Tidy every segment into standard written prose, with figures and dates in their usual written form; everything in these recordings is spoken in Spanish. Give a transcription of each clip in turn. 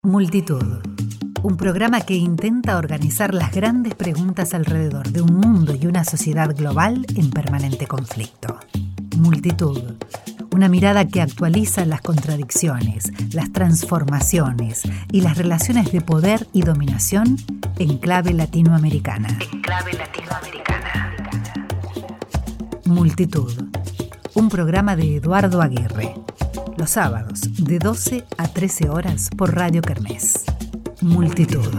Multitud, un programa que intenta organizar las grandes preguntas alrededor de un mundo y una sociedad global en permanente conflicto. Multitud, una mirada que actualiza las contradicciones, las transformaciones y las relaciones de poder y dominación en clave latinoamericana. Multitud, un programa de Eduardo Aguirre. Los sábados, de 12 a 13 horas por Radio Kermés. Multitud.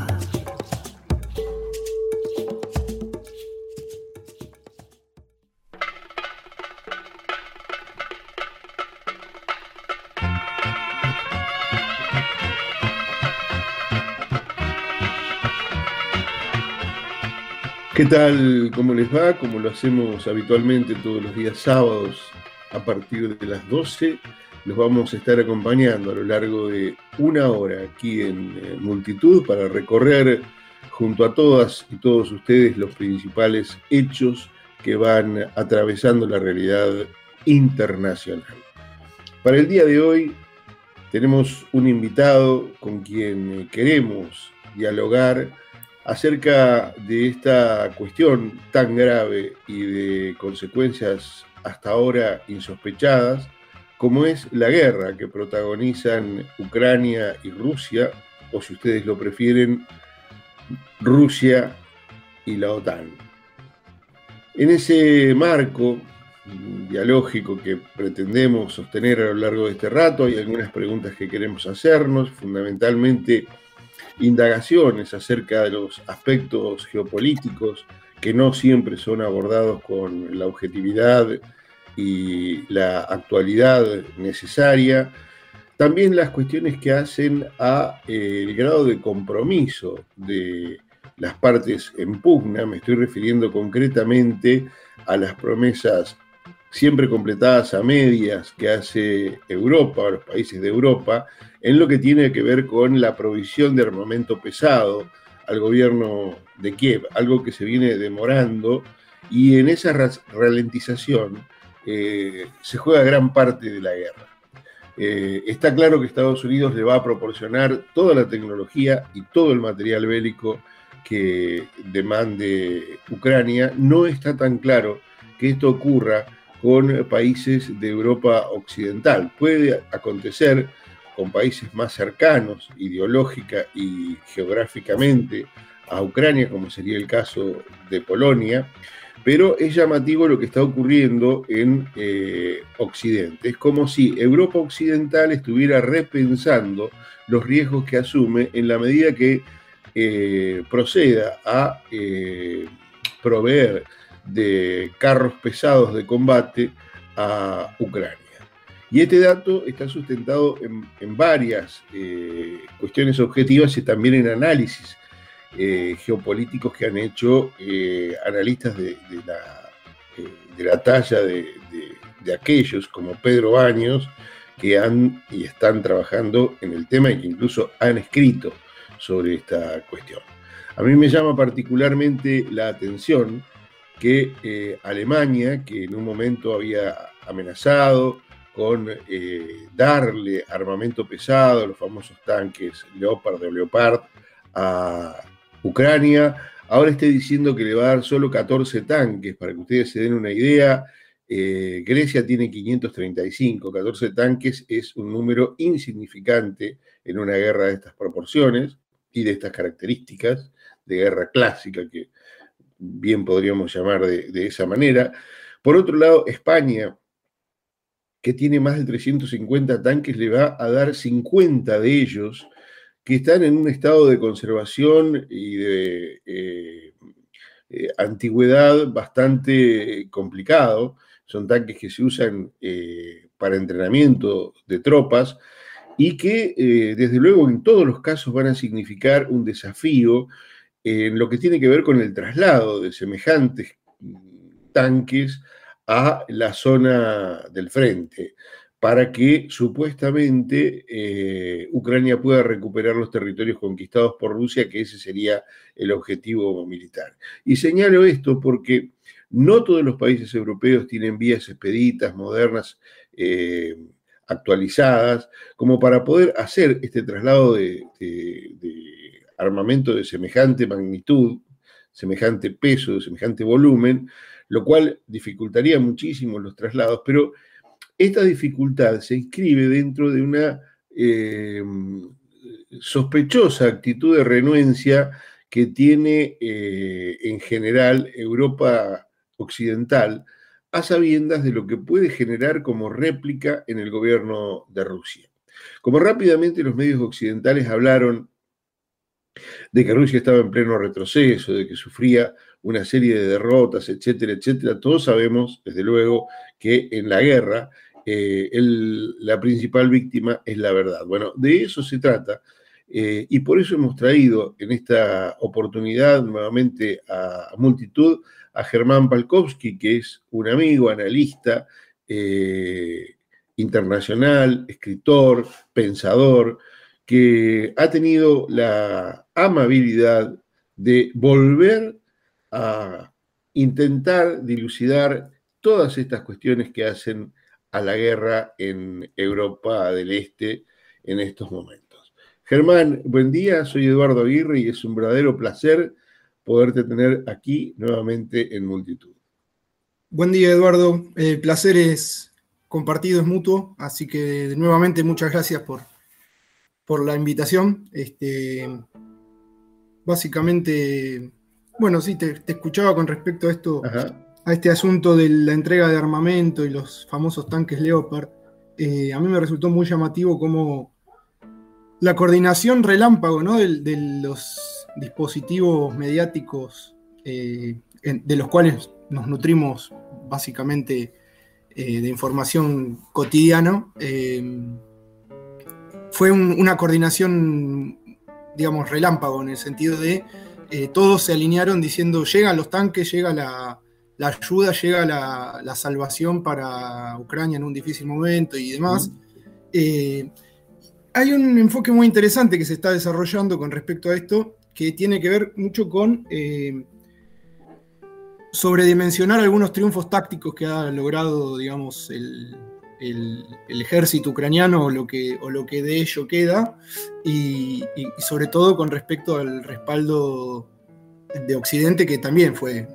¿Qué tal? ¿Cómo les va? Como lo hacemos habitualmente todos los días sábados a partir de las 12, los vamos a estar acompañando a lo largo de una hora aquí en Multitud para recorrer junto a todas y todos ustedes los principales hechos que van atravesando la realidad internacional. Para el día de hoy tenemos un invitado con quien queremos dialogar acerca de esta cuestión tan grave y de consecuencias hasta ahora insospechadas, como es la guerra que protagonizan Ucrania y Rusia, o si ustedes lo prefieren, Rusia y la OTAN. En ese marco dialógico que pretendemos sostener a lo largo de este rato, hay algunas preguntas que queremos hacernos, fundamentalmente indagaciones acerca de los aspectos geopolíticos que no siempre son abordados con la objetividad y la actualidad necesaria. También las cuestiones que hacen a el grado de compromiso de las partes en pugna. Me estoy refiriendo concretamente a las promesas siempre completadas a medias que hace Europa, o los países de Europa, en lo que tiene que ver con la provisión de armamento pesado al gobierno de Kiev, algo que se viene demorando, y en esa ralentización se juega gran parte de la guerra. Está claro que Estados Unidos le va a proporcionar toda la tecnología y todo el material bélico que demande Ucrania. No está tan claro que esto ocurra con países de Europa occidental. Puede acontecer con países más cercanos ideológica y geográficamente a Ucrania, como sería el caso de Polonia, pero es llamativo lo que está ocurriendo en Occidente. Es como si Europa occidental estuviera repensando los riesgos que asume en la medida que proceda a proveer de carros pesados de combate a Ucrania. Y este dato está sustentado en varias cuestiones objetivas y también en análisis geopolíticos que han hecho analistas de la talla de aquellos como Pedro Baños, que han y están trabajando en el tema y que incluso han escrito sobre esta cuestión. A mí me llama particularmente la atención que Alemania, que en un momento había amenazado con darle armamento pesado, los famosos tanques Leopard o Leopard, a Ucrania, ahora esté diciendo que le va a dar solo 14 tanques. Para que ustedes se den una idea, Grecia tiene 535, 14 tanques es un número insignificante en una guerra de estas proporciones y de estas características, de guerra clásica, que bien podríamos llamar de esa manera. Por otro lado, España, que tiene más de 350 tanques, le va a dar 50 de ellos que están en un estado de conservación y de antigüedad bastante complicado. Son tanques que se usan para entrenamiento de tropas y que, desde luego, en todos los casos van a significar un desafío en lo que tiene que ver con el traslado de semejantes tanques a la zona del frente, para que supuestamente Ucrania pueda recuperar los territorios conquistados por Rusia, que ese sería el objetivo militar. Y señalo esto porque no todos los países europeos tienen vías expeditas, modernas, actualizadas, como para poder hacer este traslado de armamento de semejante magnitud, semejante peso, de semejante volumen, lo cual dificultaría muchísimo los traslados, pero esta dificultad se inscribe dentro de una sospechosa actitud de renuencia que tiene en general Europa occidental, a sabiendas de lo que puede generar como réplica en el gobierno de Rusia. Como rápidamente los medios occidentales hablaron de que Rusia estaba en pleno retroceso, de que sufría una serie de derrotas, etcétera, etcétera, todos sabemos, desde luego, que en la guerra la principal víctima es la verdad. Bueno, de eso se trata, y por eso hemos traído en esta oportunidad nuevamente a Multitud a Germán Palkovsky, que es un amigo, analista internacional, escritor, pensador, que ha tenido la amabilidad de volver a intentar dilucidar todas estas cuestiones que hacen a la guerra en Europa del Este en estos momentos. Germán, buen día, soy Eduardo Aguirre y es un verdadero placer poderte tener aquí nuevamente en Multitud. Buen día, Eduardo. El placer es compartido, es mutuo, así que nuevamente muchas gracias por la invitación. Básicamente, bueno, sí, te escuchaba con respecto a esto. Ajá. A este asunto de la entrega de armamento y los famosos tanques Leopard. A mí me resultó muy llamativo cómo la coordinación relámpago, ¿no?, de los dispositivos mediáticos de los cuales nos nutrimos básicamente de información cotidiana, fue una coordinación, digamos, relámpago, en el sentido de todos se alinearon diciendo llegan los tanques, llega la ayuda, llega la salvación para Ucrania en un difícil momento y demás. Hay un enfoque muy interesante que se está desarrollando con respecto a esto, que tiene que ver mucho con sobredimensionar algunos triunfos tácticos que ha logrado, digamos, el ejército ucraniano o lo que de ello queda, y sobre todo con respecto al respaldo de Occidente, que también fue,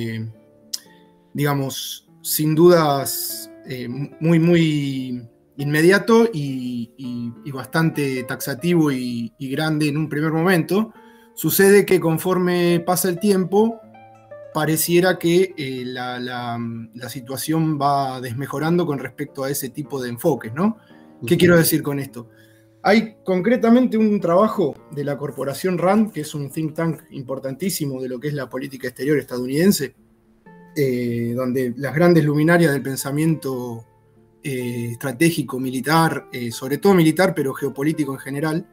digamos, sin dudas muy, muy inmediato y bastante taxativo y grande en un primer momento. Sucede que conforme pasa el tiempo, pareciera que la situación va desmejorando con respecto a ese tipo de enfoques, ¿no? ¿Qué quiero decir con esto? Hay concretamente un trabajo de la corporación RAND, que es un think tank importantísimo de lo que es la política exterior estadounidense, donde las grandes luminarias del pensamiento estratégico, militar, sobre todo militar, pero geopolítico en general,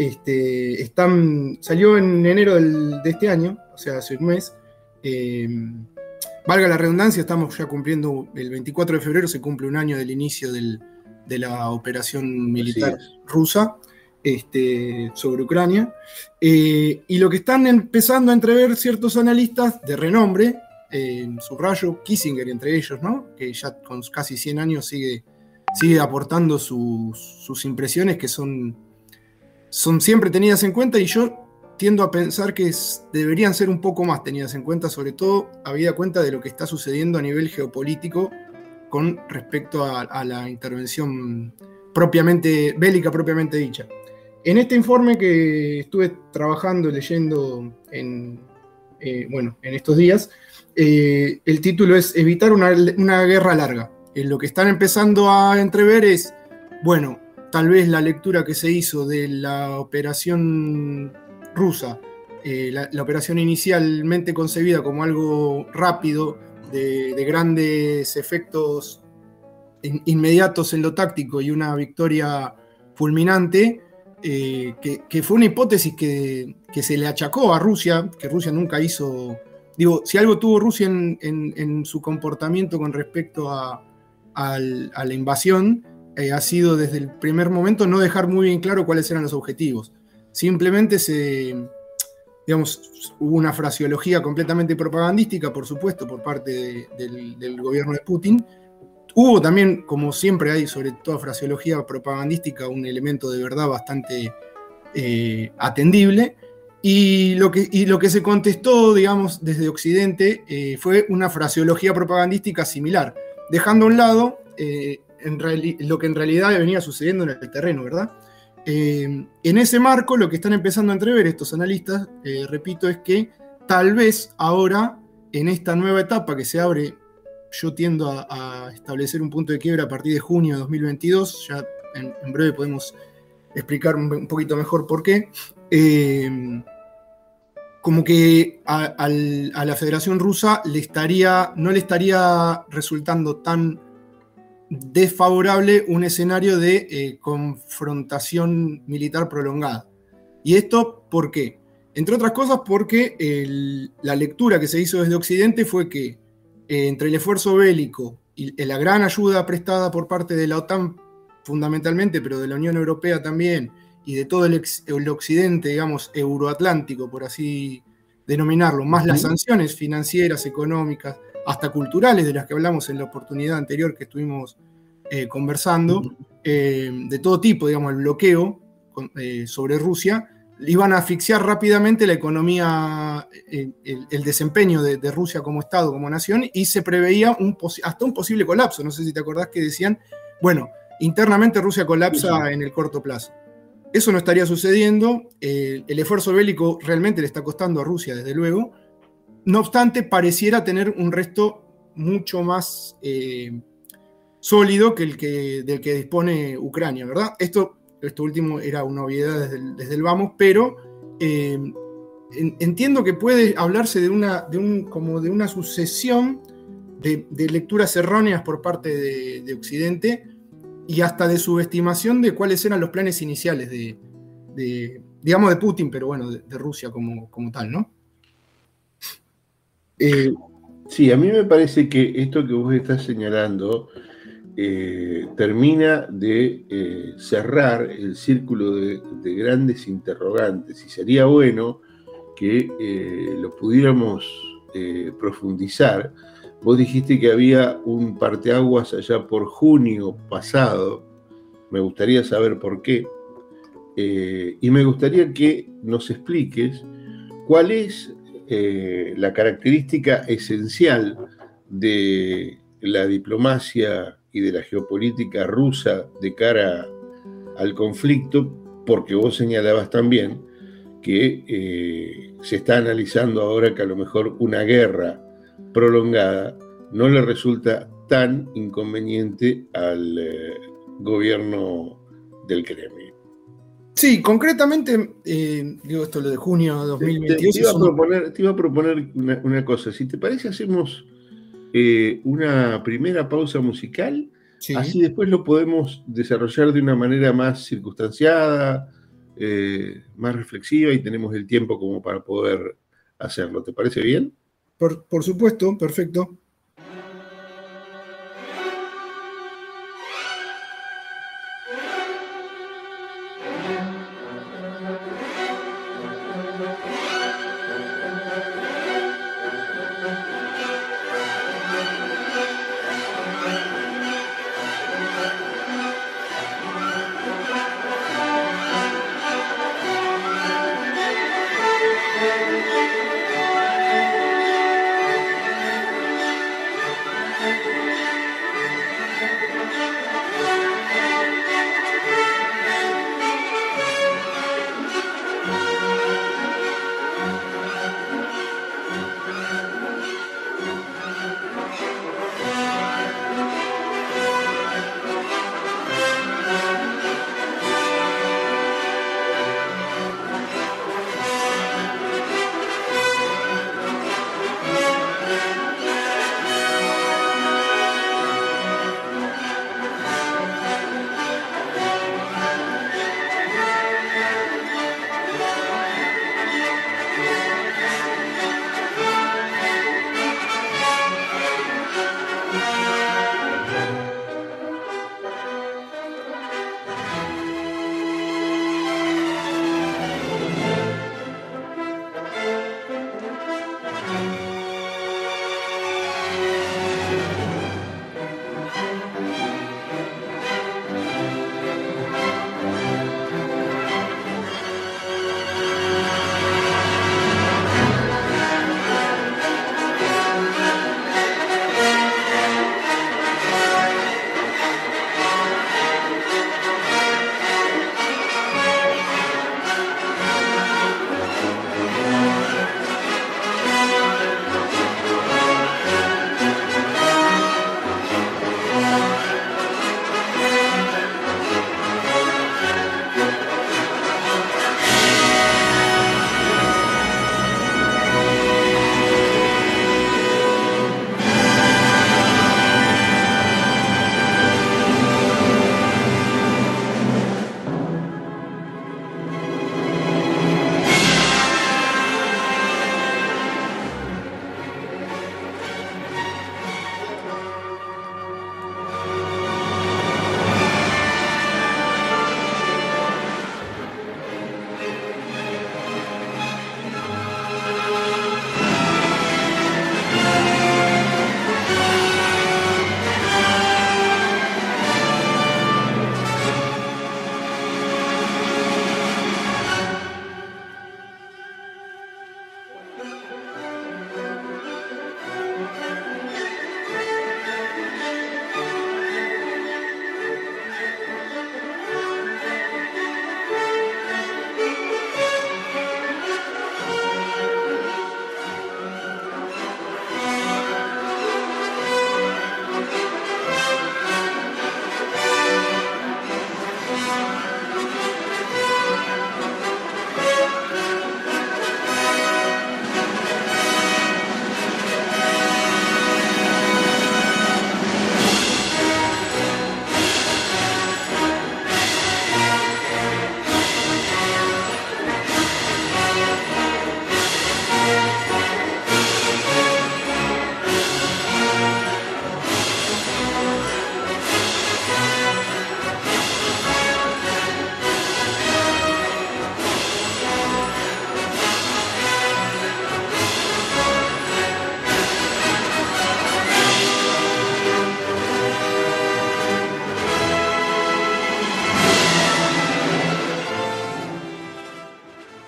salió en enero de este año, o sea, hace un mes. Valga la redundancia, estamos ya cumpliendo, el 24 de febrero se cumple un año del inicio de la operación militar rusa sobre Ucrania, y lo que están empezando a entrever ciertos analistas de renombre, subrayo Kissinger entre ellos, ¿no?, que ya con casi 100 años sigue aportando sus impresiones, que son siempre tenidas en cuenta, y yo tiendo a pensar que deberían ser un poco más tenidas en cuenta, sobre todo habida cuenta de lo que está sucediendo a nivel geopolítico con respecto a la intervención bélica propiamente dicha. En este informe que estuve trabajando, leyendo en estos días, el título es Evitar una guerra larga. Lo que están empezando a entrever es, bueno, tal vez la lectura que se hizo de la operación rusa, la operación inicialmente concebida como algo rápido, de grandes efectos inmediatos en lo táctico y una victoria fulminante, que fue una hipótesis que se le achacó a Rusia, que Rusia nunca hizo. Digo, si algo tuvo Rusia en su comportamiento con respecto a la invasión, ha sido desde el primer momento no dejar muy bien claro cuáles eran los objetivos. Simplemente hubo una fraseología completamente propagandística, por supuesto, por parte del gobierno de Putin, Hubo también, como siempre hay, sobre toda fraseología propagandística, un elemento de verdad bastante atendible. Y lo que se contestó, digamos, desde Occidente fue una fraseología propagandística similar, dejando a un lado lo que en realidad venía sucediendo en el terreno, ¿verdad? En ese marco, lo que están empezando a entrever estos analistas, repito, es que tal vez ahora, en esta nueva etapa que se abre, yo tiendo a establecer un punto de quiebra a partir de junio de 2022, ya en breve podemos explicar un poquito mejor por qué. Como que a la Federación Rusa no le estaría resultando tan desfavorable un escenario de confrontación militar prolongada. ¿Y esto por qué? Entre otras cosas porque la lectura que se hizo desde Occidente fue que entre el esfuerzo bélico y la gran ayuda prestada por parte de la OTAN fundamentalmente, pero de la Unión Europea también, y de todo el occidente, digamos, euroatlántico, por así denominarlo, más las sanciones financieras, económicas, hasta culturales, de las que hablamos en la oportunidad anterior que estuvimos conversando, de todo tipo, digamos, el bloqueo sobre Rusia, iban a asfixiar rápidamente la economía, el desempeño de Rusia como Estado, como nación, y se preveía hasta un posible colapso. No sé si te acordás que decían, bueno, internamente Rusia colapsa en el corto plazo. Eso no estaría sucediendo, el esfuerzo bélico realmente le está costando a Rusia, desde luego. No obstante, pareciera tener un resto mucho más sólido que del que dispone Ucrania, ¿verdad? Esto último era una obviedad desde el vamos, pero entiendo que puede hablarse de una sucesión de lecturas erróneas por parte de Occidente, y hasta de subestimación de cuáles eran los planes iniciales digamos, de Putin, pero bueno, de Rusia como tal, ¿no? Sí, a mí me parece que esto que vos estás señalando termina de cerrar el círculo de grandes interrogantes, y sería bueno que lo pudiéramos profundizar. Vos dijiste que había un parteaguas allá por junio pasado, me gustaría saber por qué, y me gustaría que nos expliques cuál es la característica esencial de la diplomacia y de la geopolítica rusa de cara al conflicto, porque vos señalabas también que se está analizando ahora que a lo mejor una guerra prolongada no le resulta tan inconveniente al gobierno del Kremlin. Sí, concretamente, digo esto lo de junio de 2022. Te iba a proponer una cosa. Si te parece, hacemos una primera pausa musical, sí. Así después lo podemos desarrollar de una manera más circunstanciada, más reflexiva, y tenemos el tiempo como para poder hacerlo. ¿Te parece bien? Por supuesto, perfecto.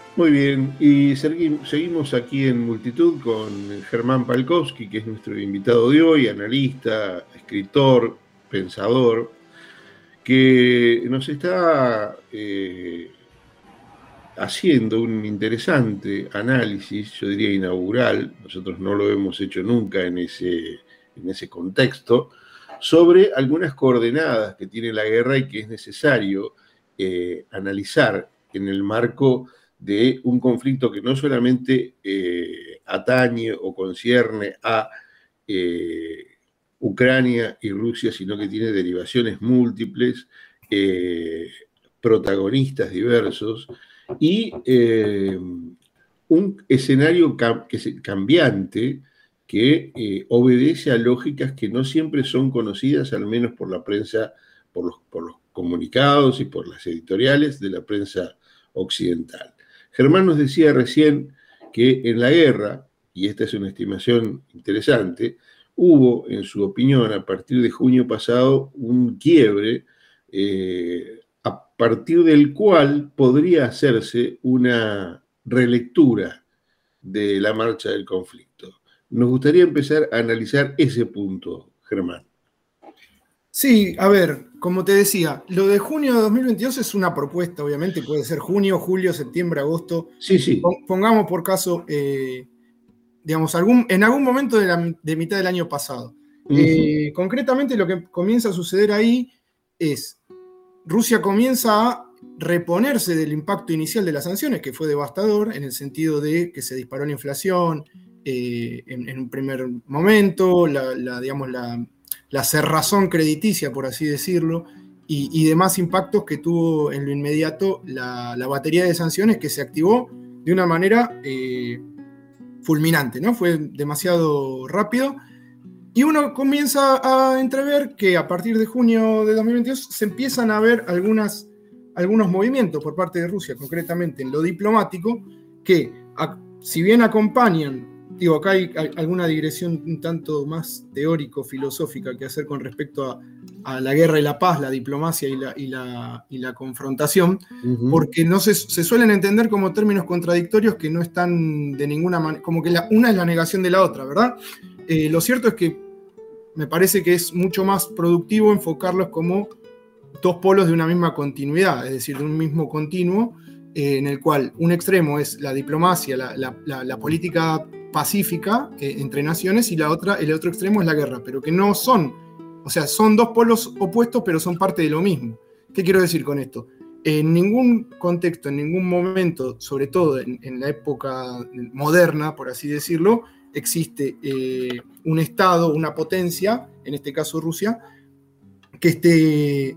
Muy bien, y seguimos aquí en Multitud con Germán Palkowski, que es nuestro invitado de hoy, analista, escritor, pensador, que nos está haciendo un interesante análisis, yo diría inaugural, nosotros no lo hemos hecho nunca en ese contexto, sobre algunas coordenadas que tiene la guerra y que es necesario analizar en el marco de un conflicto que no solamente atañe o concierne a Ucrania y Rusia, sino que tiene derivaciones múltiples, protagonistas diversos, y un escenario cambiante que obedece a lógicas que no siempre son conocidas, al menos por la prensa, por los comunicados y por las editoriales de la prensa occidental. Germán nos decía recién que en la guerra, y esta es una estimación interesante, hubo, en su opinión, a partir de junio pasado, un quiebre a partir del cual podría hacerse una relectura de la marcha del conflicto. Nos gustaría empezar a analizar ese punto, Germán. Sí, a ver, como te decía, lo de junio de 2022 es una propuesta, obviamente, puede ser junio, julio, septiembre, agosto. Sí. Pongamos por caso, digamos, en algún momento de mitad del año pasado. Concretamente, lo que comienza a suceder ahí es Rusia comienza a reponerse del impacto inicial de las sanciones, que fue devastador en el sentido de que se disparó la inflación en un primer momento, la cerrazón crediticia, por así decirlo, y demás impactos que tuvo en lo inmediato la batería de sanciones que se activó de una manera fulminante, ¿no? Fue demasiado rápido. Y uno comienza a entrever que a partir de junio de 2022 se empiezan a ver algunos movimientos por parte de Rusia, concretamente en lo diplomático, que si bien acompañan, digo, acá hay alguna digresión un tanto más teórico-filosófica que hacer con respecto a la guerra y la paz, la diplomacia y la confrontación, porque no se suelen entender como términos contradictorios que no están de ninguna manera, como que una es la negación de la otra, ¿verdad? Lo cierto es que me parece que es mucho más productivo enfocarlos como dos polos de una misma continuidad, es decir, de un mismo continuo, en el cual un extremo es la diplomacia, la política pacífica entre naciones, y el otro extremo es la guerra, pero que no son, o sea, son dos polos opuestos, pero son parte de lo mismo. ¿Qué quiero decir con esto? En ningún contexto, en ningún momento, sobre todo en la época moderna, por así decirlo, existe un Estado, una potencia, en este caso Rusia, que esté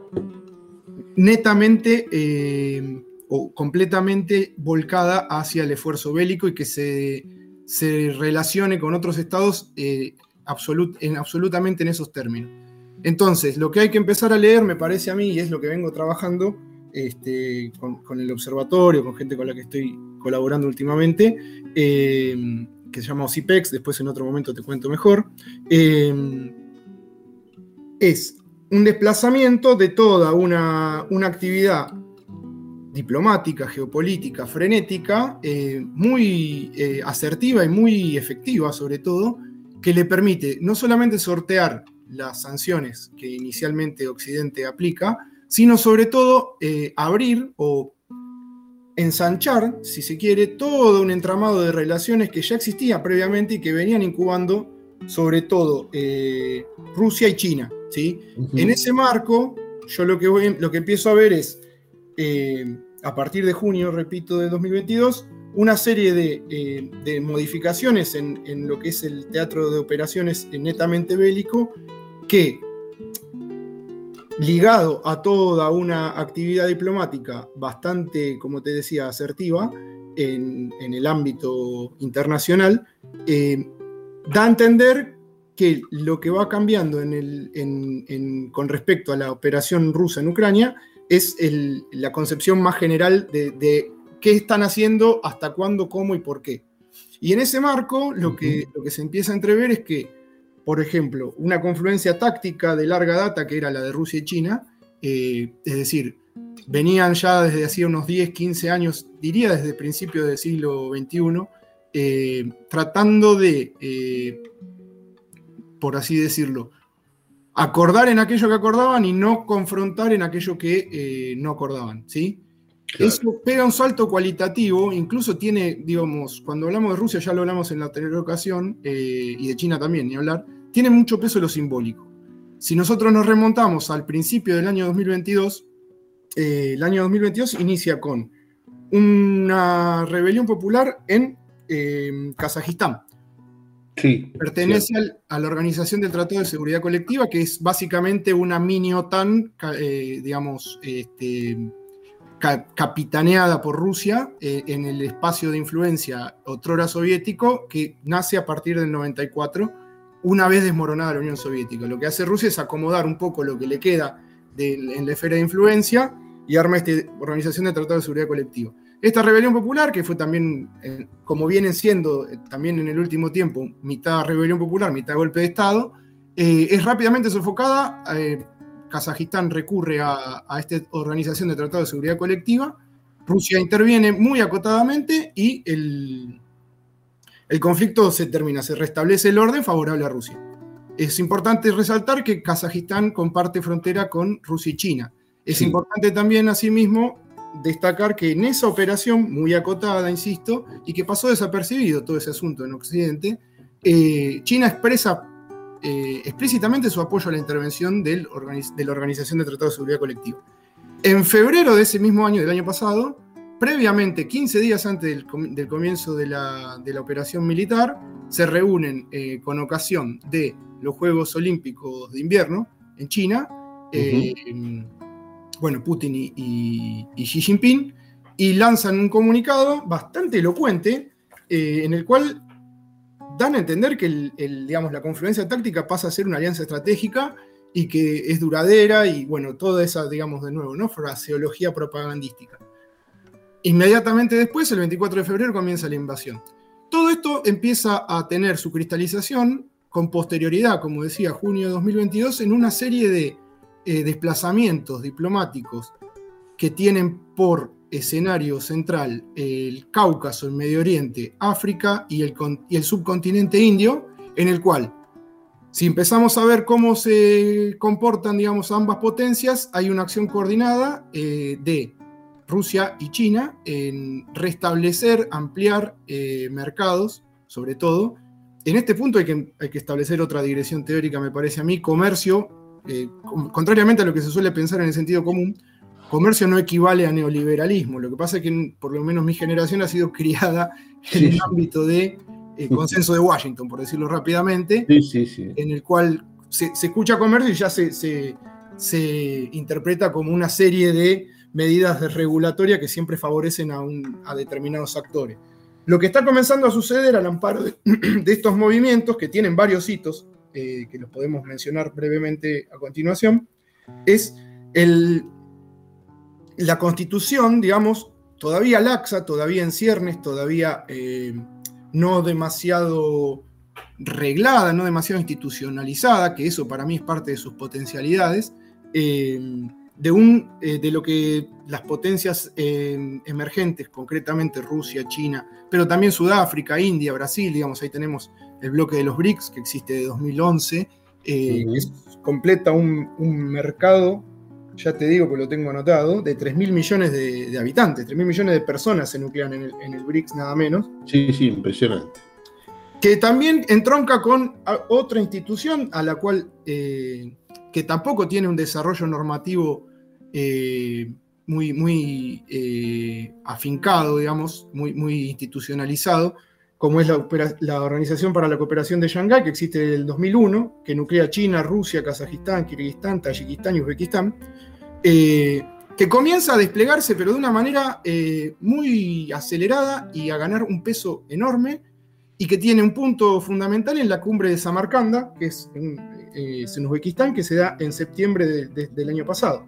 netamente o completamente volcada hacia el esfuerzo bélico y que se relacione con otros estados absolutamente en esos términos. Entonces, lo que hay que empezar a leer, me parece a mí, y es lo que vengo trabajando con el observatorio, con gente con la que estoy colaborando últimamente, que se llama OSIPEX, después en otro momento te cuento mejor, es un desplazamiento de toda una actividad diplomática, geopolítica, frenética, muy asertiva y muy efectiva sobre todo, que le permite no solamente sortear las sanciones que inicialmente Occidente aplica, sino sobre todo abrir o ensanchar, si se quiere, todo un entramado de relaciones que ya existían previamente y que venían incubando sobre todo Rusia y China, ¿sí? En ese marco, yo lo que empiezo a ver es, a partir de junio, repito, de 2022, una serie de modificaciones en lo que es el teatro de operaciones netamente bélico, que, ligado a toda una actividad diplomática bastante, como te decía, asertiva en el ámbito internacional, da a entender que lo que va cambiando con respecto a la operación rusa en Ucrania es la concepción más general de qué están haciendo, hasta cuándo, cómo y por qué. Y en ese marco lo que se empieza a entrever es que, por ejemplo, una confluencia táctica de larga data, que era la de Rusia y China, es decir, venían ya desde hacía unos 10, 15 años, diría desde el principio del siglo XXI, tratando de, por así decirlo, acordar en aquello que acordaban y no confrontar en aquello que no acordaban, ¿sí? Claro. Eso pega un salto cualitativo, incluso tiene, digamos, cuando hablamos de Rusia, ya lo hablamos en la anterior ocasión, y de China también, ni hablar, tiene mucho peso lo simbólico. Si nosotros nos remontamos al principio del año 2022, el año 2022 inicia con una rebelión popular en Kazajistán. Sí, pertenece a la Organización del Tratado de Seguridad Colectiva, que es básicamente una mini OTAN, digamos, capitaneada por Rusia en el espacio de influencia otrora soviético, que nace a partir del 94, una vez desmoronada la Unión Soviética. Lo que hace Rusia es acomodar un poco lo que le queda en la esfera de influencia y arma esta Organización del Tratado de Seguridad Colectiva. Esta rebelión popular, que fue también, como vienen siendo también en el último tiempo, mitad rebelión popular, mitad golpe de Estado, es rápidamente sofocada. Kazajistán recurre a esta Organización de Tratado de Seguridad Colectiva, Rusia interviene muy acotadamente y el conflicto se termina, se restablece el orden favorable a Rusia. Es importante resaltar que Kazajistán comparte frontera con Rusia y China. Es importante también, asimismo, destacar que en esa operación, muy acotada, insisto, y que pasó desapercibido todo ese asunto en Occidente, China expresa explícitamente su apoyo a la intervención de la Organización de Tratado de Seguridad Colectiva. En febrero de ese mismo año, del año pasado, previamente, 15 días antes del comienzo de la operación militar, se reúnen con ocasión de los Juegos Olímpicos de Invierno en China, Putin y Xi Jinping, y lanzan un comunicado bastante elocuente en el cual dan a entender que digamos, la confluencia táctica pasa a ser una alianza estratégica y que es duradera y, bueno, toda esa, digamos, de nuevo, ¿no?, fraseología propagandística. Inmediatamente después, el 24 de febrero, comienza la invasión. Todo esto empieza a tener su cristalización con posterioridad, como decía, junio de 2022, en una serie de desplazamientos diplomáticos que tienen por escenario central el Cáucaso, el Medio Oriente, África y el subcontinente indio, en el cual, si empezamos a ver cómo se comportan, digamos, ambas potencias, hay una acción coordinada de Rusia y China en restablecer, ampliar mercados, sobre todo. En este punto hay que establecer otra digresión teórica, me parece a mí. Comercio, contrariamente a lo que se suele pensar en el sentido común, comercio no equivale a neoliberalismo. Lo que pasa es que por lo menos mi generación ha sido criada en un ámbito de consenso de Washington, por decirlo rápidamente, en el cual se escucha comercio y ya se interpreta como una serie de medidas regulatorias que siempre favorecen a determinados actores. Lo que está comenzando a suceder al amparo de estos movimientos, que tienen varios hitos, que los podemos mencionar brevemente a continuación, es la constitución, digamos, todavía laxa, todavía en ciernes, todavía no demasiado reglada, no demasiado institucionalizada, que eso para mí es parte de sus potencialidades, de lo que las potencias emergentes, concretamente Rusia, China, pero también Sudáfrica, India, Brasil, digamos, ahí tenemos el bloque de los BRICS, que existe de 2011, que completa un mercado, ya te digo que lo tengo anotado, de 3.000 millones de habitantes, 3.000 millones de personas se nuclean en el BRICS, nada menos. Sí, impresionante. Que también entronca con otra institución a la cual, que tampoco tiene un desarrollo normativo muy afincado, digamos, muy institucionalizado, como es la Organización para la Cooperación de Shanghái, que existe desde el 2001, que nuclea China, Rusia, Kazajistán, Kirguistán, Tayikistán y Uzbekistán, que comienza a desplegarse, pero de una manera muy acelerada y a ganar un peso enorme, y que tiene un punto fundamental en la cumbre de Samarcanda, que es en Uzbekistán, que se da en septiembre del año pasado.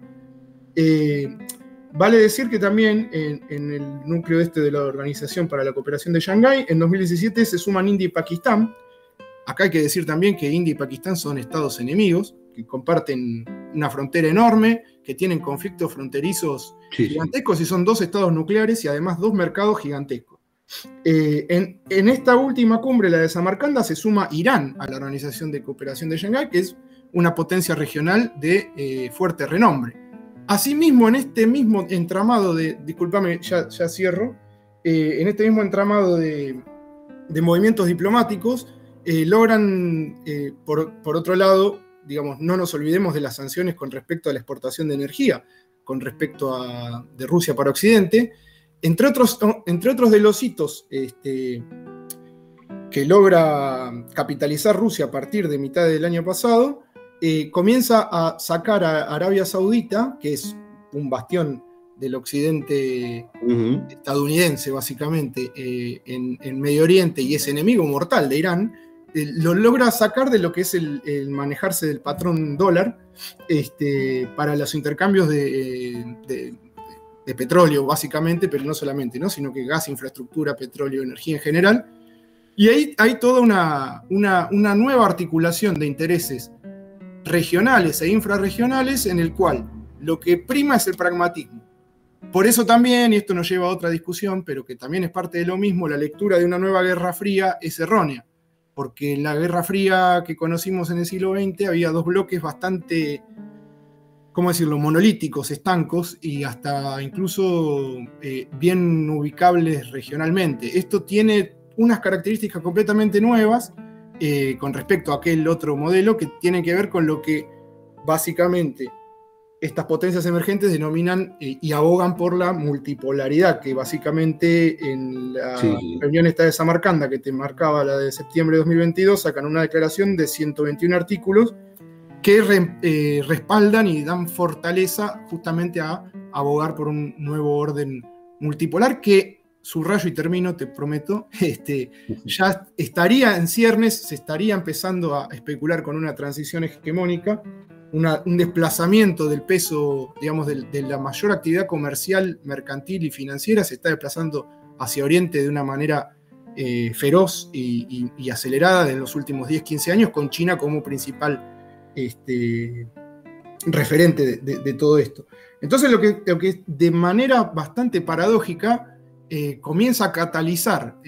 Vale decir que también en el núcleo de la Organización para la Cooperación de Shanghái, en 2017 se suman India y Pakistán. Acá hay que decir también que India y Pakistán son estados enemigos, que comparten una frontera enorme, que tienen conflictos fronterizos gigantescos, y son 2 estados nucleares y además 2 mercados gigantescos. En esta última cumbre, la de Samarcanda, se suma Irán a la Organización de Cooperación de Shanghái, que es una potencia regional de fuerte renombre. Asimismo, en este mismo entramado discúlpame, ya cierro, en este mismo entramado de movimientos diplomáticos, logran, por otro lado, digamos, no nos olvidemos de las sanciones con respecto a la exportación de energía, con respecto de Rusia para Occidente, entre otros de los hitos que logra capitalizar Rusia a partir de mitad del año pasado, comienza a sacar a Arabia Saudita, que es un bastión del occidente estadounidense, básicamente, en Medio Oriente, y es enemigo mortal de Irán, lo logra sacar de lo que es el manejarse del patrón dólar para los intercambios de petróleo, básicamente, pero no solamente, ¿no? Sino que gas, infraestructura, petróleo, energía en general. Y ahí hay toda una nueva articulación de intereses regionales e infrarregionales, en el cual lo que prima es el pragmatismo. Por eso también, y esto nos lleva a otra discusión, pero que también es parte de lo mismo, la lectura de una nueva Guerra Fría es errónea, porque en la Guerra Fría que conocimos en el siglo XX había 2 bloques bastante, ¿cómo decirlo?, monolíticos, estancos, y hasta incluso bien ubicables regionalmente. Esto tiene unas características completamente nuevas con respecto a aquel otro modelo, que tienen que ver con lo que básicamente estas potencias emergentes denominan y abogan por la multipolaridad, que básicamente en la reunión esta de Samarcanda, que te marcaba la de septiembre de 2022, sacan una declaración de 121 artículos que respaldan y dan fortaleza justamente a abogar por un nuevo orden multipolar que, subrayo y termino, te prometo, ya estaría en ciernes, se estaría empezando a especular con una transición hegemónica, un desplazamiento del peso, digamos, de la mayor actividad comercial, mercantil y financiera, se está desplazando hacia Oriente de una manera feroz y acelerada en los últimos 10-15 años, con China como principal referente de todo esto. Entonces lo que de manera bastante paradójica comienza a catalizar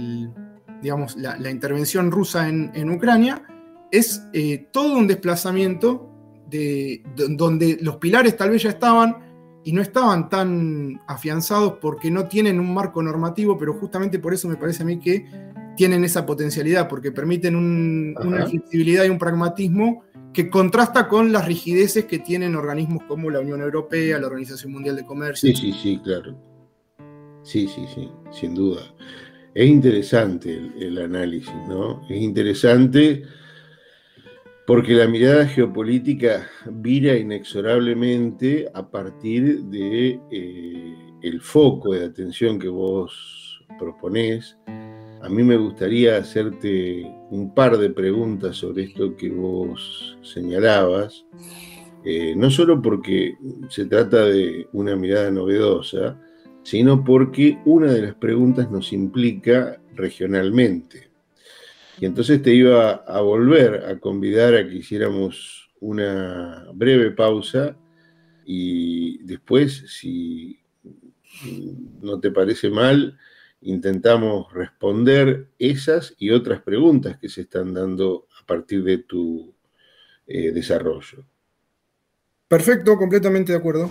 la intervención rusa en Ucrania es todo un desplazamiento donde los pilares tal vez ya estaban y no estaban tan afianzados porque no tienen un marco normativo, pero justamente por eso me parece a mí que tienen esa potencialidad, porque permiten una flexibilidad y un pragmatismo que contrasta con las rigideces que tienen organismos como la Unión Europea, la Organización Mundial de Comercio. Sí, claro. Sí, sin duda. Es interesante el análisis, ¿no? Es interesante porque la mirada geopolítica vira inexorablemente a partir de el foco de atención que vos proponés. A mí me gustaría hacerte un par de preguntas sobre esto que vos señalabas, no solo porque se trata de una mirada novedosa, sino porque una de las preguntas nos implica regionalmente. Y entonces te iba a volver a convidar a que hiciéramos una breve pausa y después, si no te parece mal, intentamos responder esas y otras preguntas que se están dando a partir de tu desarrollo. Perfecto, completamente de acuerdo.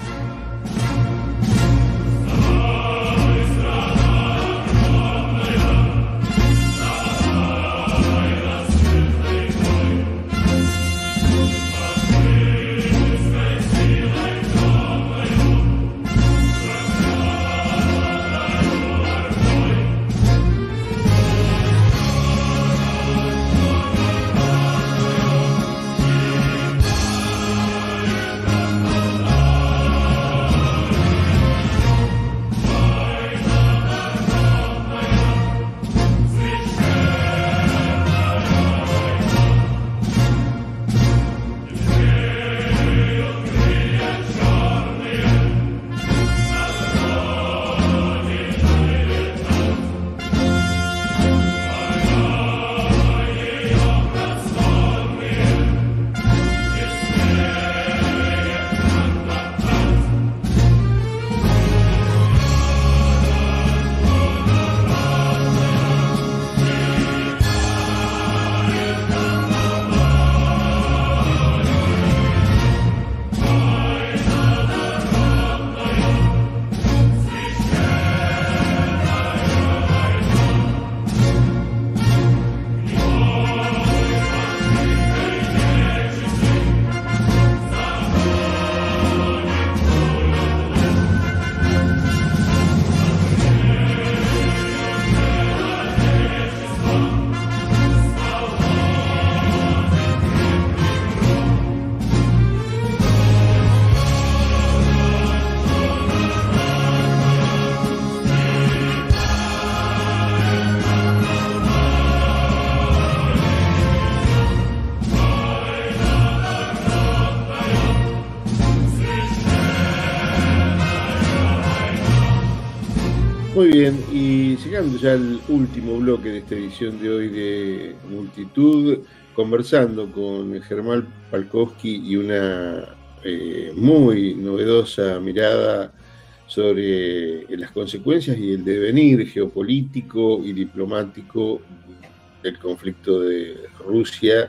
Muy bien, y llegando ya al último bloque de esta edición de hoy de Multitud, conversando con Germán Palkowski y una muy novedosa mirada sobre las consecuencias y el devenir geopolítico y diplomático del conflicto de Rusia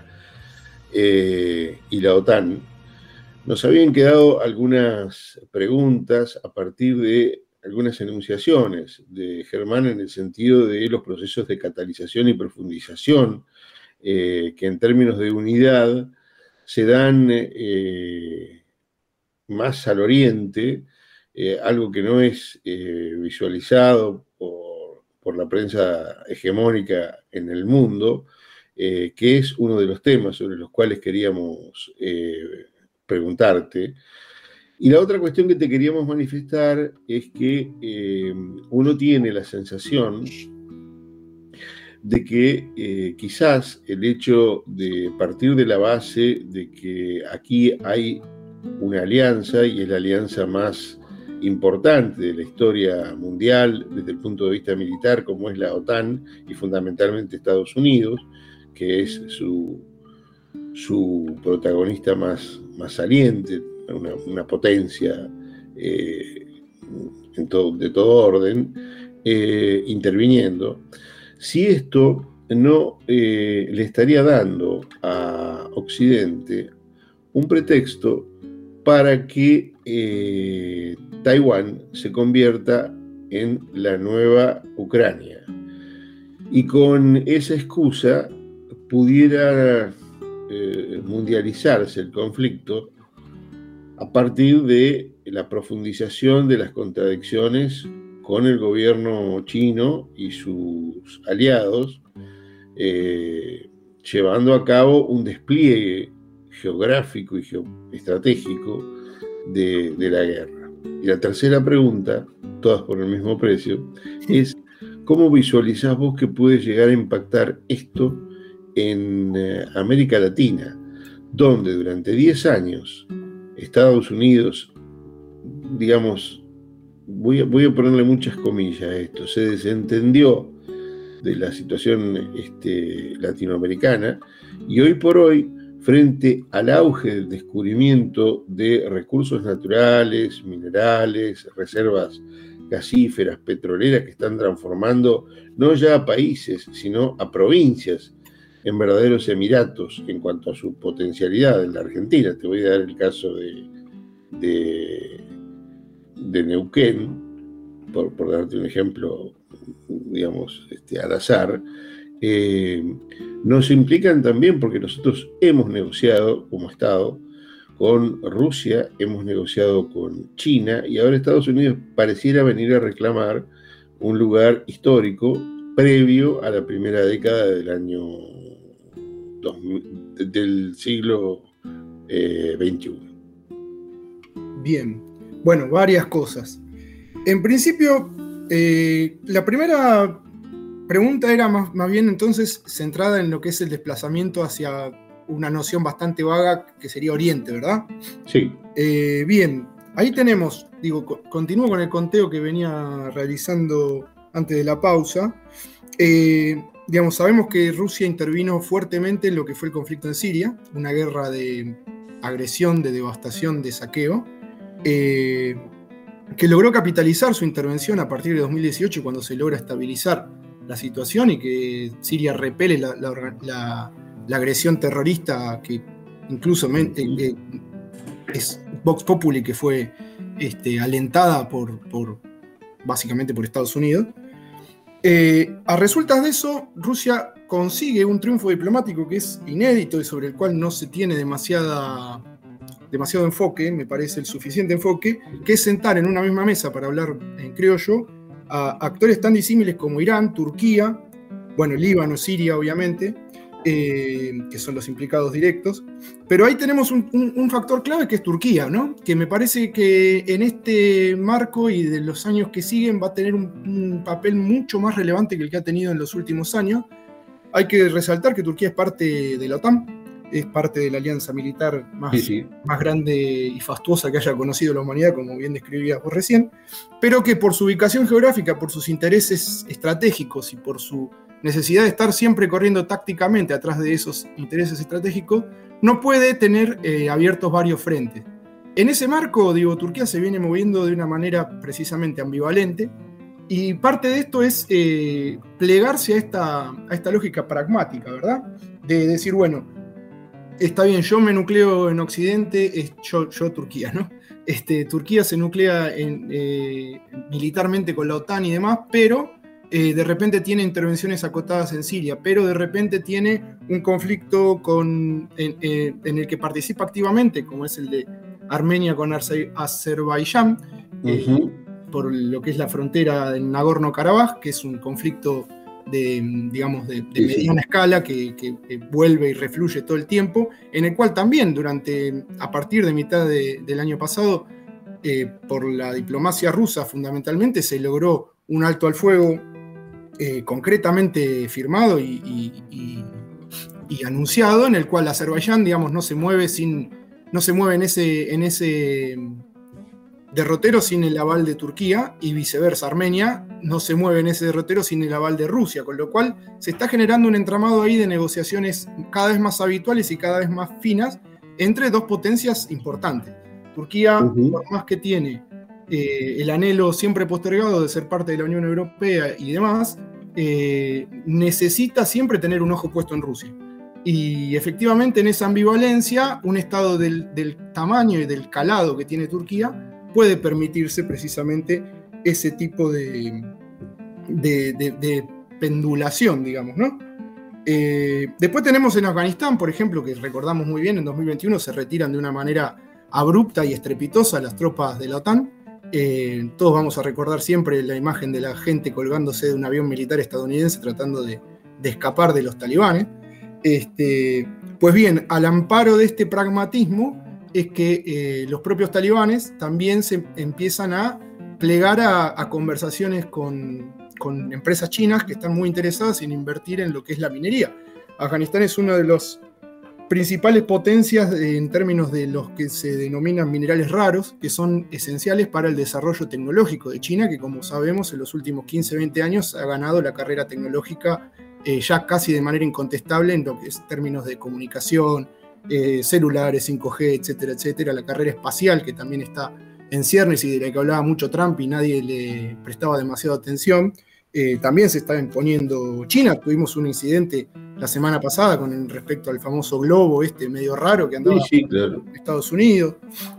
y la OTAN. Nos habían quedado algunas preguntas a partir de algunas enunciaciones de Germán en el sentido de los procesos de catalización y profundización que en términos de unidad se dan más al oriente, algo que no es visualizado por la prensa hegemónica en el mundo, que es uno de los temas sobre los cuales queríamos preguntarte. Y la otra cuestión que te queríamos manifestar es que uno tiene la sensación de que quizás el hecho de partir de la base de que aquí hay una alianza, y es la alianza más importante de la historia mundial desde el punto de vista militar, como es la OTAN, y fundamentalmente Estados Unidos, que es su protagonista más saliente, una potencia de todo orden, interviniendo. Si esto no le estaría dando a Occidente un pretexto para que Taiwán se convierta en la nueva Ucrania, y con esa excusa pudiera mundializarse el conflicto a partir de la profundización de las contradicciones con el gobierno chino y sus aliados, llevando a cabo un despliegue geográfico y geoestratégico de la guerra. Y la tercera pregunta, todas por el mismo precio, es ¿cómo visualizás vos que puede llegar a impactar esto en América Latina, donde durante 10 años Estados Unidos, digamos, voy a ponerle muchas comillas a esto, se desentendió de la situación latinoamericana, y hoy por hoy, frente al auge del descubrimiento de recursos naturales, minerales, reservas gasíferas, petroleras, que están transformando no ya a países, sino a provincias en verdaderos emiratos en cuanto a su potencialidad. En la Argentina, te voy a dar el caso de Neuquén, por darte un ejemplo, digamos, al azar, nos implican también porque nosotros hemos negociado como Estado con Rusia, hemos negociado con China, y ahora Estados Unidos pareciera venir a reclamar un lugar histórico previo a la primera década del siglo XXI. Bien, bueno, varias cosas. En principio, la primera pregunta era más bien entonces centrada en lo que es el desplazamiento hacia una noción bastante vaga que sería Oriente, ¿verdad? Sí. Bien, ahí tenemos, continúo con el conteo que venía realizando antes de la pausa. Sabemos que Rusia intervino fuertemente en lo que fue el conflicto en Siria, una guerra de agresión, de devastación, de saqueo, que logró capitalizar su intervención a partir de 2018, cuando se logra estabilizar la situación y que Siria repele la agresión terrorista que incluso es Vox Populi, que fue alentada básicamente por Estados Unidos. A resultas de eso, Rusia consigue un triunfo diplomático que es inédito y sobre el cual no se tiene demasiado enfoque, me parece el suficiente enfoque, que es sentar en una misma mesa para hablar en criollo a actores tan disímiles como Irán, Turquía, Líbano, Siria, obviamente, que son los implicados directos. Pero ahí tenemos un factor clave, que es Turquía, ¿no? Que me parece que en este marco y de los años que siguen va a tener un papel mucho más relevante que el que ha tenido en los últimos años. Hay que resaltar que Turquía es parte de la OTAN, es parte de la alianza militar más, Sí, sí. más grande y fastuosa que haya conocido la humanidad, como bien describías vos recién, pero que por su ubicación geográfica, por sus intereses estratégicos y por su necesidad de estar siempre corriendo tácticamente atrás de esos intereses estratégicos, no puede tener abiertos varios frentes. En ese marco, digo, Turquía se viene moviendo de una manera precisamente ambivalente, y parte de esto es plegarse a esta lógica pragmática, ¿verdad? De decir, bueno, está bien, yo me nucleo en Occidente, yo Turquía, ¿no? Turquía se nuclea militarmente con la OTAN y demás, pero de repente tiene intervenciones acotadas en Siria, pero de repente tiene un conflicto en el que participa activamente, como es el de Armenia con Azerbaiyán, por lo que es la frontera en Nagorno-Karabaj, que es un conflicto de mediana escala que vuelve y refluye todo el tiempo, en el cual también a partir de mitad del año pasado, por la diplomacia rusa fundamentalmente, se logró un alto al fuego concretamente firmado y anunciado, en el cual Azerbaiyán, digamos, no se mueve en ese derrotero sin el aval de Turquía, y viceversa, Armenia no se mueve en ese derrotero sin el aval de Rusia, con lo cual se está generando un entramado ahí de negociaciones cada vez más habituales y cada vez más finas entre dos potencias importantes. Turquía, por más que tiene el anhelo siempre postergado de ser parte de la Unión Europea y demás, necesita siempre tener un ojo puesto en Rusia. Y efectivamente, en esa ambivalencia, un Estado del tamaño y del calado que tiene Turquía puede permitirse precisamente ese tipo de pendulación, digamos, ¿no? Después tenemos en Afganistán, por ejemplo, que recordamos muy bien, en 2021 se retiran de una manera abrupta y estrepitosa las tropas de la OTAN. Todos vamos a recordar siempre la imagen de la gente colgándose de un avión militar estadounidense tratando de escapar de los talibanes. Pues bien, al amparo de este pragmatismo es que los propios talibanes también se empiezan a plegar a conversaciones con empresas chinas que están muy interesadas en invertir en lo que es la minería. Afganistán es una de las principales potencias en términos de los que se denominan minerales raros, que son esenciales para el desarrollo tecnológico de China, que como sabemos en los últimos 15-20 años ha ganado la carrera tecnológica ya casi de manera incontestable en lo que es términos de comunicación, celulares, 5G, etcétera, etcétera, la carrera espacial que también está en ciernes y de la que hablaba mucho Trump y nadie le prestaba demasiada atención, también se está imponiendo China. Tuvimos un incidente la semana pasada con respecto al famoso globo medio raro que andaba claro, en Estados Unidos.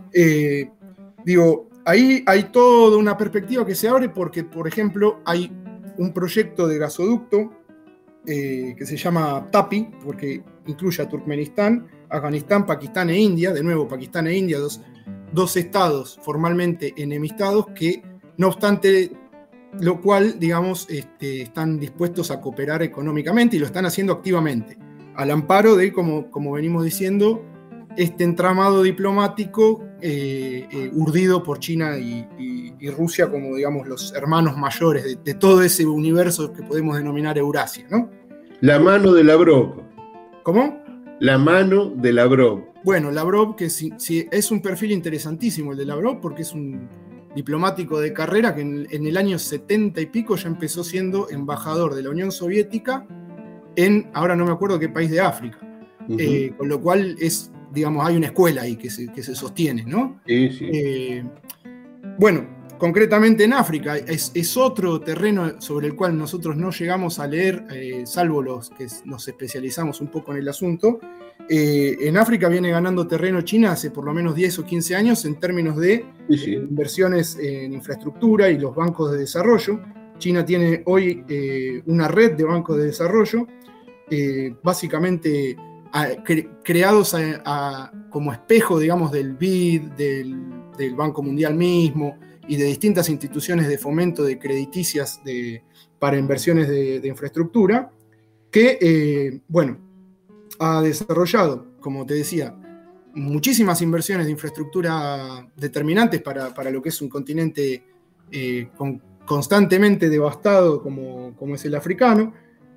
Ahí hay toda una perspectiva que se abre porque, por ejemplo, hay un proyecto de gasoducto que se llama TAPI, porque incluye a Turkmenistán, Afganistán, Pakistán e India, de nuevo Pakistán e India, dos estados formalmente enemistados que, no obstante lo cual, digamos, están dispuestos a cooperar económicamente y lo están haciendo activamente, al amparo de, como venimos diciendo, este entramado diplomático urdido por China y Rusia como, digamos, los hermanos mayores de todo ese universo que podemos denominar Eurasia, ¿no? La mano de Lavrov. ¿Cómo? La mano de Lavrov. Bueno, Lavrov, que sí, es un perfil interesantísimo el de Lavrov, porque es un diplomático de carrera que en el año 70 y pico ya empezó siendo embajador de la Unión Soviética ahora no me acuerdo qué país de África. Con lo cual digamos, hay una escuela ahí que se sostiene, ¿no? Sí. Bueno, concretamente en África es otro terreno sobre el cual nosotros no llegamos a leer, salvo los que nos especializamos un poco en el asunto. En África viene ganando terreno China hace por lo menos 10 o 15 años en términos de inversiones en infraestructura y los bancos de desarrollo. China tiene hoy una red de bancos de desarrollo, básicamente creados como espejo, digamos, del BID, del Banco Mundial mismo y de distintas instituciones de fomento de crediticias para inversiones de infraestructura, que, ha desarrollado, como te decía, muchísimas inversiones de infraestructura determinantes para lo que es un continente constantemente devastado como es el africano.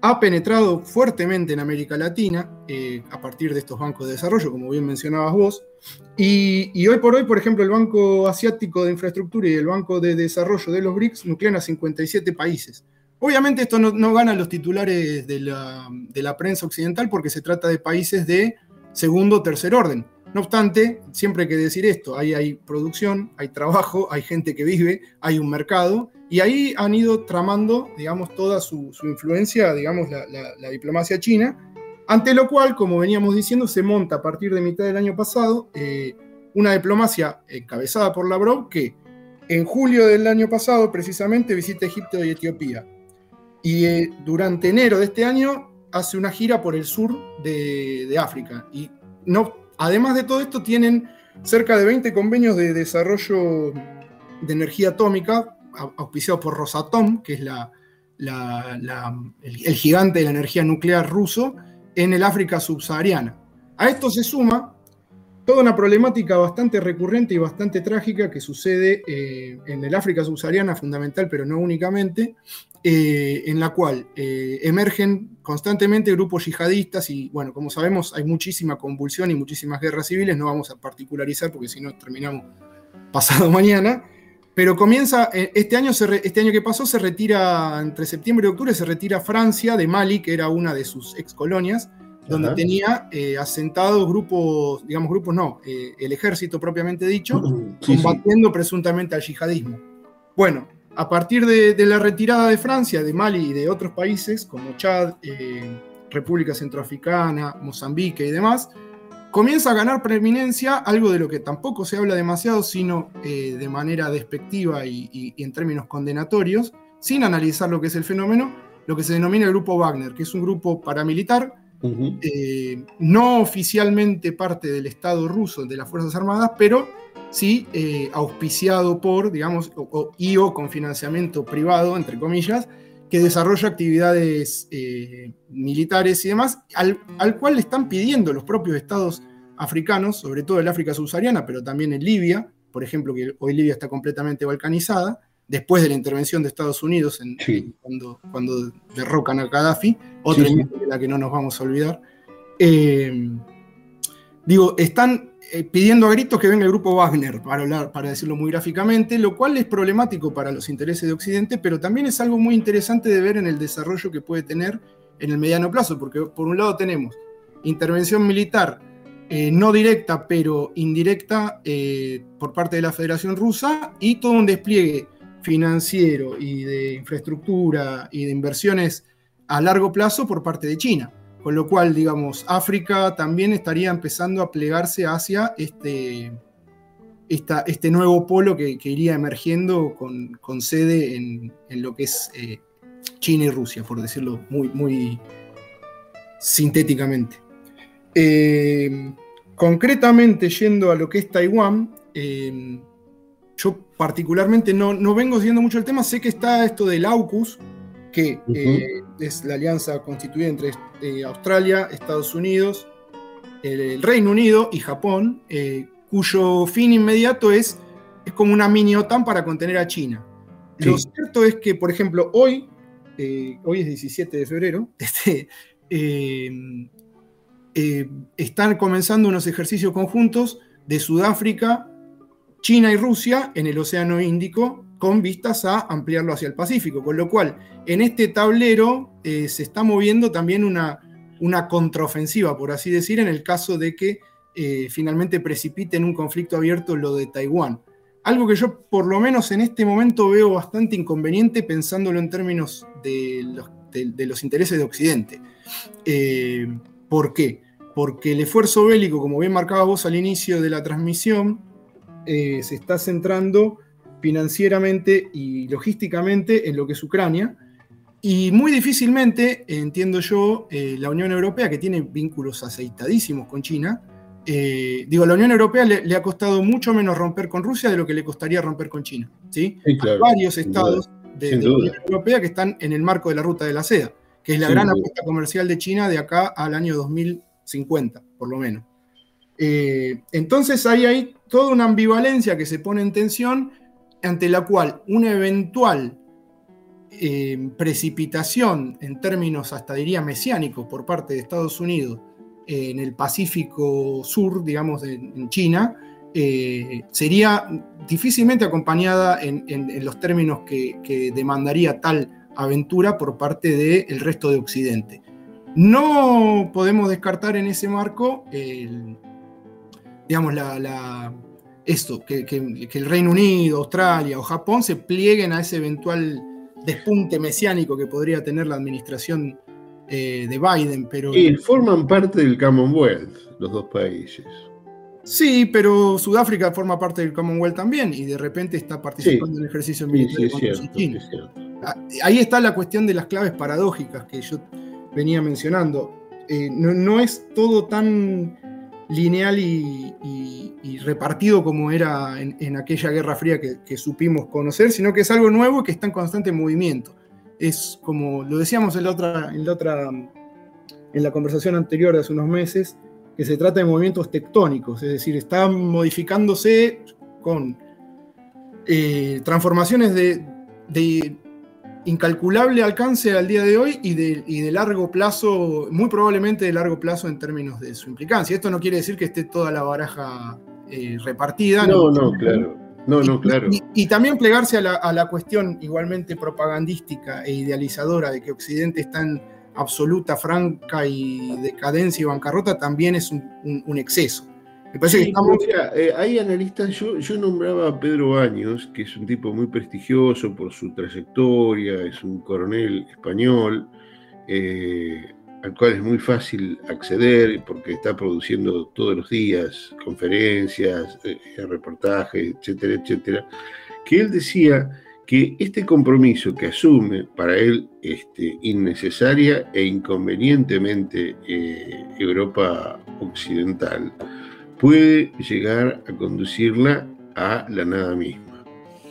ha penetrado fuertemente en América Latina a partir de estos bancos de desarrollo, como bien mencionabas vos. Y hoy por hoy, por ejemplo, el Banco Asiático de Infraestructura y el Banco de Desarrollo de los BRICS nuclean a 57 países. Obviamente esto no gana los titulares de la prensa occidental porque se trata de países de segundo o tercer orden. No obstante, siempre hay que decir esto, ahí hay producción, hay trabajo, hay gente que vive, hay un mercado, y ahí han ido tramando, digamos, toda su influencia, digamos, la diplomacia china, ante lo cual, como veníamos diciendo, se monta a partir de mitad del año pasado una diplomacia encabezada por Lavrov que en julio del año pasado precisamente visita Egipto y Etiopía. Y durante enero de este año hace una gira por el sur de África. Y además de todo esto, tienen cerca de 20 convenios de desarrollo de energía atómica auspiciados por Rosatom, que es el gigante de la energía nuclear ruso, en el África subsahariana. A esto se suma toda una problemática bastante recurrente y bastante trágica que sucede en el África subsahariana, fundamental, pero no únicamente, en la cual emergen constantemente grupos yihadistas y, bueno, como sabemos, hay muchísima convulsión y muchísimas guerras civiles, no vamos a particularizar porque si no terminamos pasado mañana, pero comienza, este año que pasó se retira, entre septiembre y octubre, se retira Francia de Mali, que era una de sus ex colonias, donde tenía asentados grupos, el ejército propiamente dicho, combatiendo presuntamente al yihadismo. Bueno, a partir de la retirada de Francia, de Mali y de otros países como Chad, República Centroafricana, Mozambique y demás, comienza a ganar preeminencia algo de lo que tampoco se habla demasiado, sino de manera despectiva y en términos condenatorios, sin analizar lo que es el fenómeno, lo que se denomina el Grupo Wagner, que es un grupo paramilitar, no oficialmente parte del Estado ruso, de las Fuerzas Armadas, pero sí auspiciado por, digamos, o con financiamiento privado, entre comillas, que desarrolla actividades militares y demás, al cual le están pidiendo los propios estados africanos, sobre todo el África subsahariana, pero también en Libia, por ejemplo, que hoy Libia está completamente balcanizada, después de la intervención de Estados Unidos cuando derrocan a Gaddafi, otra imagen de la que no nos vamos a olvidar. Están pidiendo a gritos que venga el grupo Wagner, para decirlo muy gráficamente, lo cual es problemático para los intereses de Occidente, pero también es algo muy interesante de ver en el desarrollo que puede tener en el mediano plazo, porque por un lado tenemos intervención militar no directa, pero indirecta por parte de la Federación Rusa, y todo un despliegue financiero y de infraestructura y de inversiones a largo plazo por parte de China. Con lo cual, digamos, África también estaría empezando a plegarse hacia este nuevo polo que iría emergiendo con sede en lo que es China y Rusia, por decirlo muy, muy sintéticamente. Concretamente, yendo a lo que es Taiwán, yo particularmente no vengo siguiendo mucho el tema, sé que está esto del AUKUS, que es la alianza constituida entre Australia, Estados Unidos, el Reino Unido y Japón, cuyo fin inmediato es como una mini OTAN para contener a China. Sí. Lo cierto es que, por ejemplo, hoy es 17 de febrero, están comenzando unos ejercicios conjuntos de Sudáfrica, China y Rusia en el Océano Índico, con vistas a ampliarlo hacia el Pacífico, con lo cual en este tablero se está moviendo también una contraofensiva, por así decir, en el caso de que finalmente precipite en un conflicto abierto lo de Taiwán. Algo que yo por lo menos en este momento veo bastante inconveniente pensándolo en términos de los intereses de Occidente. ¿Por qué? Porque el esfuerzo bélico, como bien marcabas vos al inicio de la transmisión, se está centrando financieramente y logísticamente en lo que es Ucrania, y muy difícilmente, entiendo yo, la Unión Europea, que tiene vínculos aceitadísimos con China, la Unión Europea le ha costado mucho menos romper con Rusia de lo que le costaría romper con China, ¿sí? Sí, claro. Hay varios estados de la Unión Europea que están en el marco de la Ruta de la Seda, que es la gran apuesta comercial de China de acá al año 2050, por lo menos. Entonces ahí hay toda una ambivalencia que se pone en tensión, ante la cual una eventual precipitación en términos hasta diría mesiánicos por parte de Estados Unidos en el Pacífico Sur, digamos, en China, sería difícilmente acompañada en los términos que demandaría tal aventura por parte del resto de Occidente. No podemos descartar en ese marco digamos, que el Reino Unido, Australia o Japón se plieguen a ese eventual despunte mesiánico que podría tener la administración de Biden. Pero forman parte del Commonwealth, los dos países. Sí, pero Sudáfrica forma parte del Commonwealth también y de repente está participando en ejercicios militares contra China. Ahí está la cuestión de las claves paradójicas que yo venía mencionando. No es todo tan lineal y repartido como era en aquella Guerra Fría que supimos conocer, sino que es algo nuevo y que está en constante movimiento. Es como lo decíamos en la conversación anterior de hace unos meses, que se trata de movimientos tectónicos, es decir, está modificándose con transformaciones de incalculable alcance al día de hoy y de largo plazo, muy probablemente de largo plazo en términos de su implicancia. Esto no quiere decir que esté toda la baraja repartida. Claro. Y también plegarse a la cuestión igualmente propagandística e idealizadora de que Occidente está en absoluta, franca y decadencia y bancarrota también es un exceso. Me parece que estamos... hay analistas, yo nombraba a Pedro Baños, que es un tipo muy prestigioso por su trayectoria, es un coronel español, al cual es muy fácil acceder porque está produciendo todos los días conferencias, reportajes, etcétera, etcétera, que él decía que este compromiso que asume para él innecesaria e inconvenientemente Europa Occidental puede llegar a conducirla a la nada misma.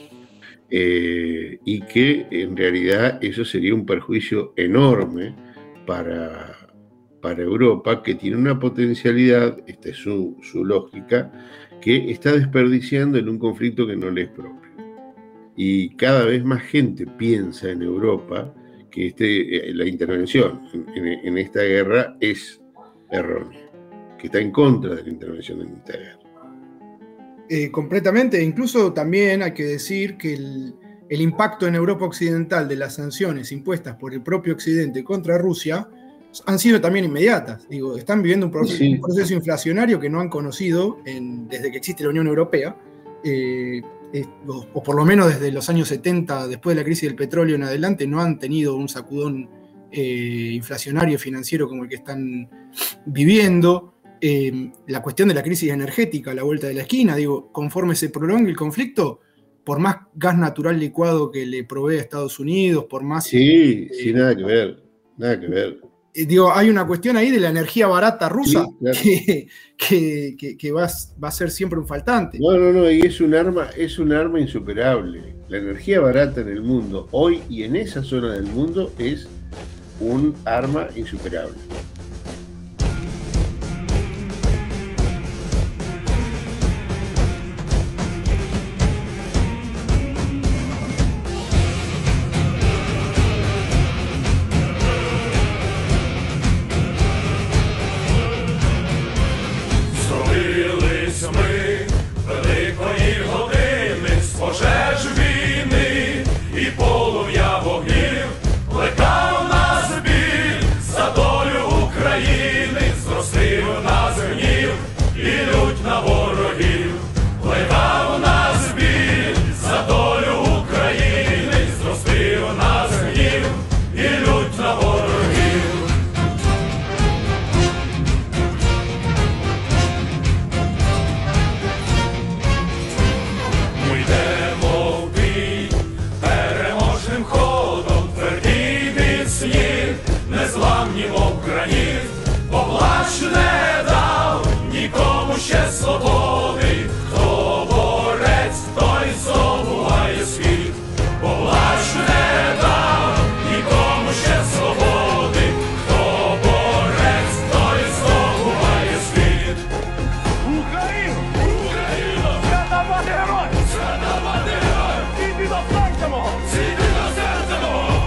Y que en realidad eso sería un perjuicio enorme para Europa, que tiene una potencialidad, esta es su lógica, que está desperdiciando en un conflicto que no le es propio. Y cada vez más gente piensa en Europa que la intervención en esta guerra es errónea, que está en contra de la intervención en esta guerra. Completamente. Incluso también hay que decir que el impacto en Europa Occidental de las sanciones impuestas por el propio Occidente contra Rusia han sido también inmediatas. Digo, están viviendo un proceso inflacionario que no han conocido desde que existe la Unión Europea. O por lo menos desde los años 70, después de la crisis del petróleo en adelante, no han tenido un sacudón inflacionario financiero como el que están viviendo. La cuestión de la crisis energética a la vuelta de la esquina, digo, conforme se prolongue el conflicto, por más gas natural licuado que le provee a Estados Unidos, por más... nada que ver. Digo, hay una cuestión ahí de la energía barata rusa, claro, que va a ser siempre un faltante. No, y es un arma insuperable. La energía barata en el mundo, hoy y en esa zona del mundo, es un arma insuperable. Свята мати герой! Іди до серця мого!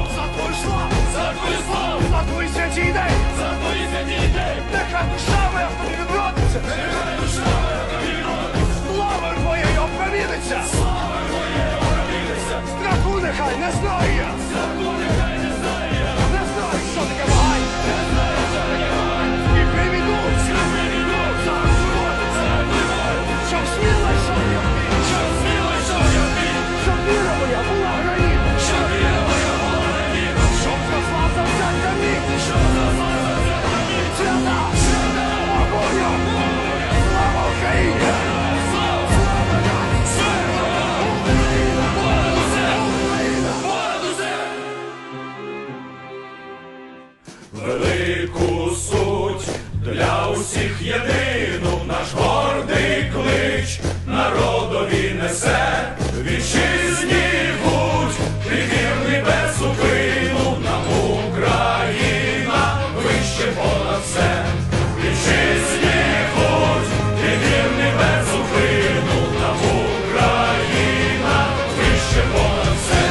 велику суть, для усіх єдину наш гордий клич, народові несе, вітчизні будь, ти вірний без зупину, нам Україна вище понад все. Вітчизні будь, ти вірний без зупину, нам Україна вище понад все.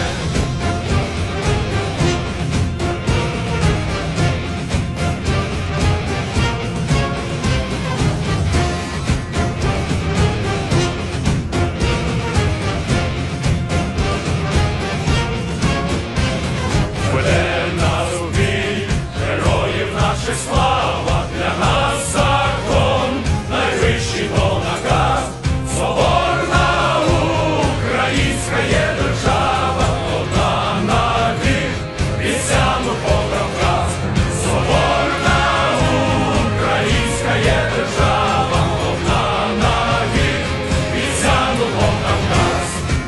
Слава для нас закон, найвищий то наказ, соборна українська є держава, одна навік, вісяну Покавказ. Соборна українська є держава, одна навік, вісяну Покавказ.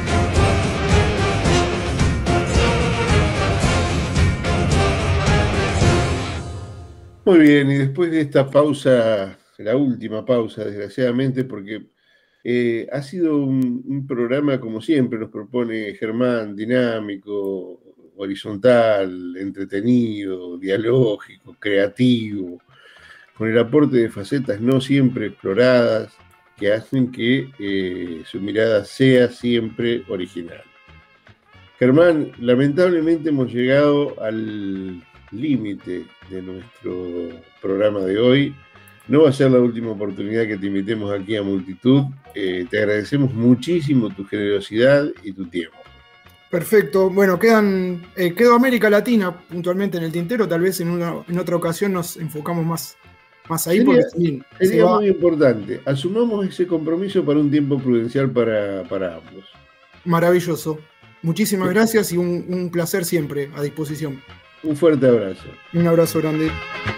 Muy bien, y después de esta pausa, la última pausa, desgraciadamente, porque ha sido un programa, como siempre nos propone Germán, dinámico, horizontal, entretenido, dialógico, creativo, con el aporte de facetas no siempre exploradas, que hacen que su mirada sea siempre original. Germán, lamentablemente hemos llegado al límite de nuestro programa de hoy. No va a ser la última oportunidad que te invitemos aquí a Multitud. Te agradecemos muchísimo tu generosidad y tu tiempo. Perfecto. Bueno, quedó América Latina puntualmente en el tintero. Tal vez en otra ocasión nos enfocamos más ahí. Sería muy importante. Asumamos ese compromiso para un tiempo prudencial para ambos. Maravilloso. Muchísimas gracias y un placer siempre a disposición. Un fuerte abrazo. Un abrazo grande.